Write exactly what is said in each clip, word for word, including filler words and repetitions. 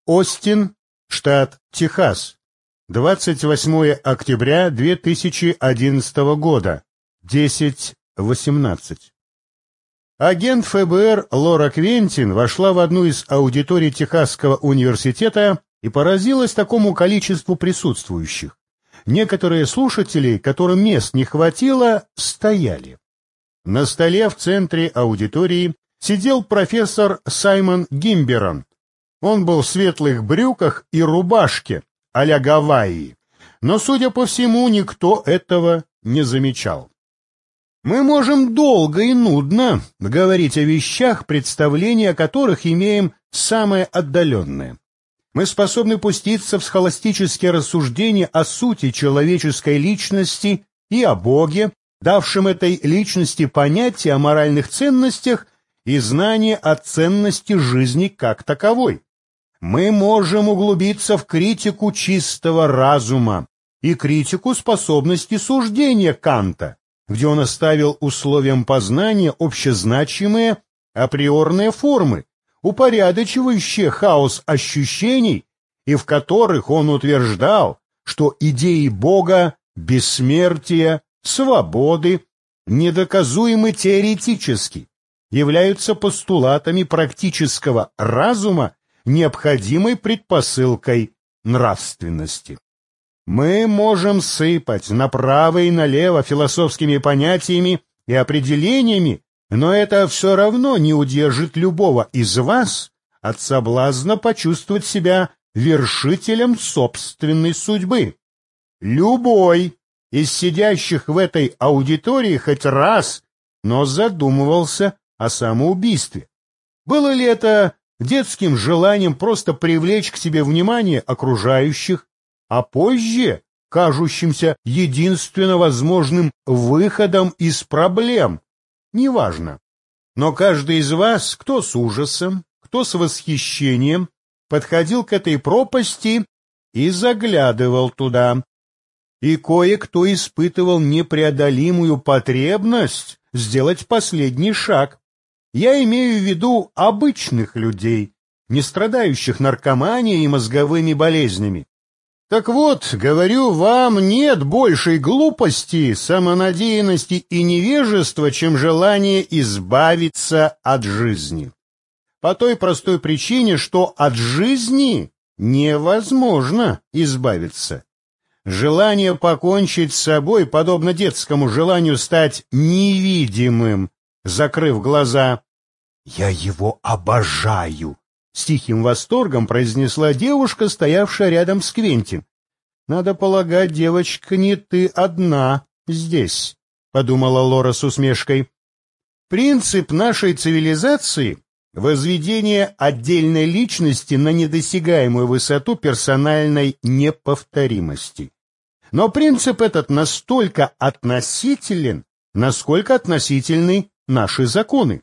Остин, штат Техас. двадцать восьмое октября две тысячи одиннадцатого года. десять восемнадцать. Агент ФБР Лора Квентин вошла в одну из аудиторий Техасского университета и поразилась такому количеству присутствующих. Некоторые слушатели, которым мест не хватило, стояли. На столе в центре аудитории сидел профессор Саймон Гимберон. Он был в светлых брюках и рубашке а-ля Гавайи, но, судя по всему, никто этого не замечал. Мы можем долго и нудно говорить о вещах, представления о которых имеем самое отдаленное. Мы способны пуститься в схоластические рассуждения о сути человеческой личности и о Боге, давшем этой личности понятие о моральных ценностях и знание о ценности жизни как таковой. Мы можем углубиться в критику чистого разума и критику способности суждения Канта, где он оставил условием познания общезначимые априорные формы, упорядочивающие хаос ощущений, и в которых он утверждал, что идеи Бога, бессмертия, свободы, недоказуемы теоретически, являются постулатами практического разума, необходимой предпосылкой нравственности. Мы можем сыпать направо и налево философскими понятиями и определениями, но это все равно не удержит любого из вас от соблазна почувствовать себя вершителем собственной судьбы. Любой из сидящих в этой аудитории хоть раз, но задумывался о самоубийстве. Было ли это детским желанием просто привлечь к себе внимание окружающих, а позже кажущимся единственно возможным выходом из проблем? Неважно. Но каждый из вас, кто с ужасом, кто с восхищением, подходил к этой пропасти и заглядывал туда. И кое-кто испытывал непреодолимую потребность сделать последний шаг. Я имею в виду обычных людей, не страдающих наркоманией и мозговыми болезнями. Так вот, говорю вам, нет большей глупости, самонадеянности и невежества, чем желание избавиться от жизни. По той простой причине, что от жизни невозможно избавиться. Желание покончить с собой подобно детскому желанию стать невидимым, закрыв глаза. «Я его обожаю!» — с тихим восторгом произнесла девушка, стоявшая рядом с Квентин. «Надо полагать, девочка, не ты одна здесь», — подумала Лора с усмешкой. Принцип нашей цивилизации — возведение отдельной личности на недосягаемую высоту персональной неповторимости. Но принцип этот настолько относителен, насколько относительны наши законы.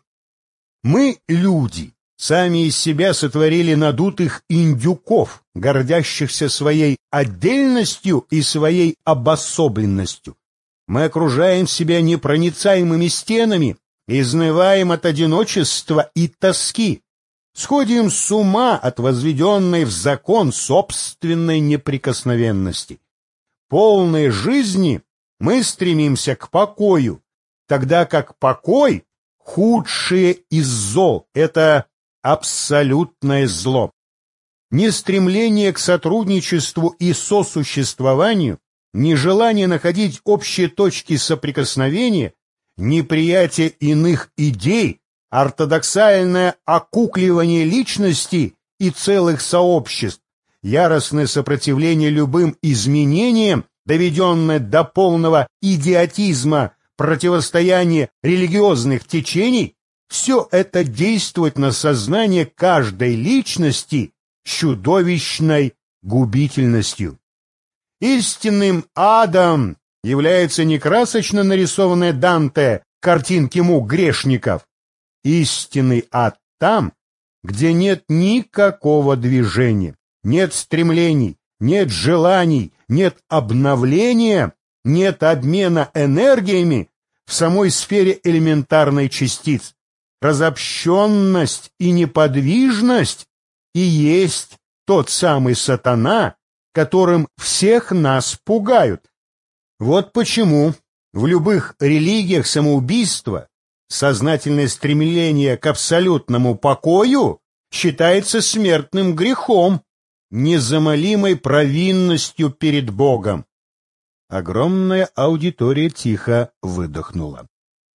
Мы, люди, сами из себя сотворили надутых индюков, гордящихся своей отдельностью и своей обособленностью. Мы окружаем себя непроницаемыми стенами, изнываем от одиночества и тоски, сходим с ума от возведенной в закон собственной неприкосновенности. Полной жизни мы стремимся к покою, тогда как покой — худшее из зол, это абсолютное зло. Ни стремление к сотрудничеству и сосуществованию, ни желание находить общие точки соприкосновения, неприятие иных идей, ортодоксальное окукливание личности и целых сообществ, яростное сопротивление любым изменениям, доведенное до полного идиотизма, противостояние религиозных течений, все это действует на сознание каждой личности чудовищной губительностью. Истинным адом является не красочно нарисованная Данте картинки мук грешников. Истинный ад там, где нет никакого движения, нет стремлений, нет желаний, нет обновления, нет обмена энергиями в самой сфере элементарной частиц. Разобщенность и неподвижность и есть тот самый сатана, которым всех нас пугают. Вот почему в любых религиях самоубийство, сознательное стремление к абсолютному покою считается смертным грехом, незамолимой провинностью перед Богом. Огромная аудитория тихо выдохнула.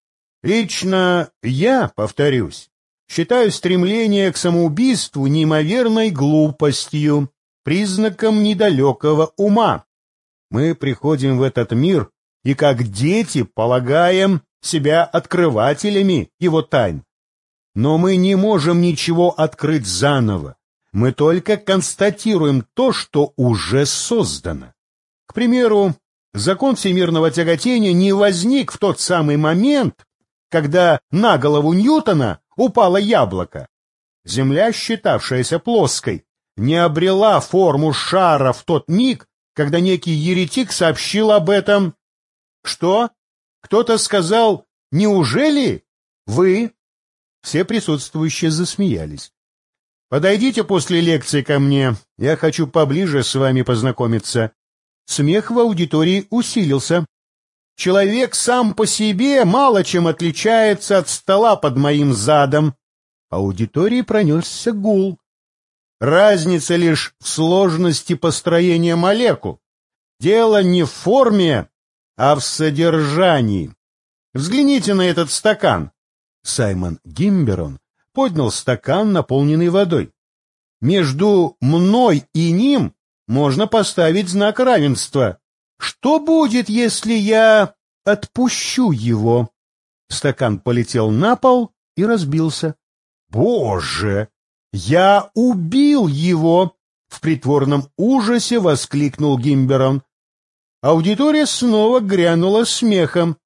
Лично я, повторюсь, считаю стремление к самоубийству неимоверной глупостью, признаком недалекого ума. Мы приходим в этот мир и как дети полагаем себя открывателями его тайн. Но мы не можем ничего открыть заново. Мы только констатируем то, что уже создано. К примеру, закон всемирного тяготения не возник в тот самый момент, когда на голову Ньютона упало яблоко. Земля, считавшаяся плоской, не обрела форму шара в тот миг, когда некий еретик сообщил об этом. Что? Кто-то сказал: «Неужели вы?» Все присутствующие засмеялись. «Подойдите после лекции ко мне, я хочу поближе с вами познакомиться». Смех в аудитории усилился. «Человек сам по себе мало чем отличается от стола под моим задом». В аудитории пронесся гул. Разница лишь в сложности построения молекул. Дело не в форме, а в содержании. Взгляните на этот стакан. Саймон Гимберон поднял стакан, наполненный водой. Между мной и ним можно поставить знак равенства. Что будет, если я отпущу его? Стакан полетел на пол и разбился. Боже! Я убил его! В притворном ужасе воскликнул Гимберон. Аудитория снова грянула смехом.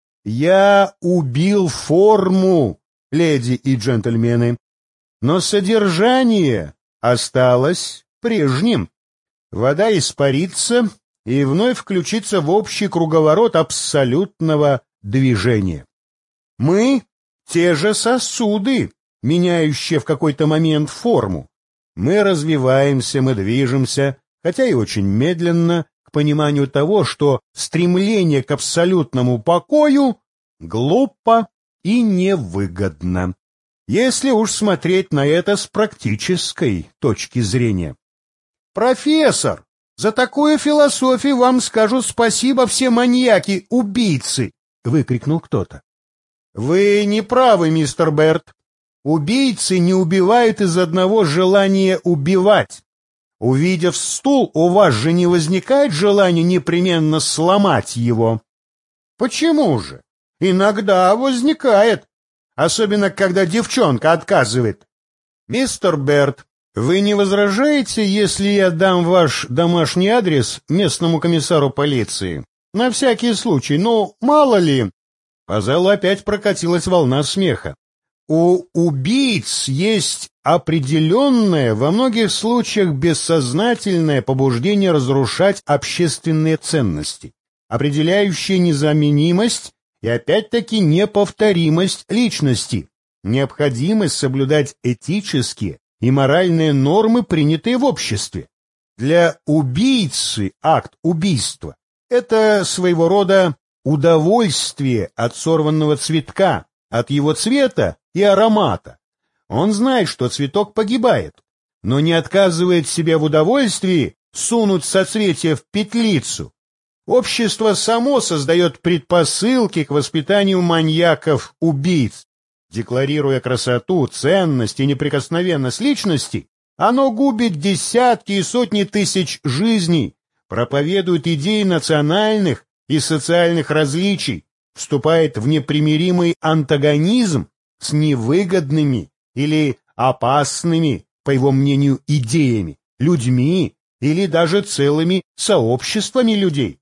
Я убил форму, леди и джентльмены, но содержание осталось прежним. Вода испарится и вновь включится в общий круговорот абсолютного движения. Мы — те же сосуды, меняющие в какой-то момент форму. Мы развиваемся, мы движемся, хотя и очень медленно, к пониманию того, что стремление к абсолютному покою глупо и невыгодно, если уж смотреть на это с практической точки зрения. «Профессор, за такую философию вам скажут спасибо все маньяки-убийцы!» — выкрикнул кто-то. «Вы не правы, мистер Берт. Убийцы не убивают из одного желания убивать. Увидев стул, у вас же не возникает желания непременно сломать его?» «Почему же? Иногда возникает, особенно когда девчонка отказывает. Мистер Берт, вы не возражаете, если я дам ваш домашний адрес местному комиссару полиции? На всякий случай, ну, мало ли...» По залу опять прокатилась волна смеха. У убийц есть определенное, во многих случаях бессознательное побуждение разрушать общественные ценности, определяющее незаменимость и опять-таки неповторимость личности, необходимость соблюдать этические и моральные нормы, принятые в обществе. Для убийцы акт убийства — это своего рода удовольствие от сорванного цветка, от его цвета и аромата. Он знает, что цветок погибает, но не отказывает себе в удовольствии сунуть соцветие в петлицу. Общество само создает предпосылки к воспитанию маньяков-убийц. Декларируя красоту, ценность и неприкосновенность личности, оно губит десятки и сотни тысяч жизней, проповедует идеи национальных и социальных различий, вступает в непримиримый антагонизм с невыгодными или опасными, по его мнению, идеями, людьми или даже целыми сообществами людей.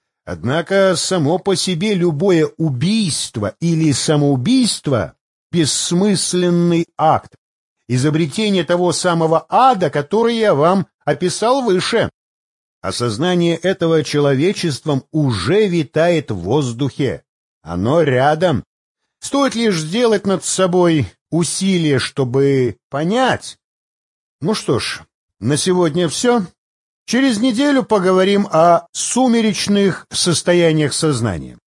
Однако само по себе любое убийство или самоубийство — бессмысленный акт, изобретение того самого ада, который я вам описал выше. Осознание этого человечеством уже витает в воздухе. Оно рядом. Стоит лишь сделать над собой усилие, чтобы понять. Ну что ж, На сегодня все. Через неделю поговорим о сумеречных состояниях сознания.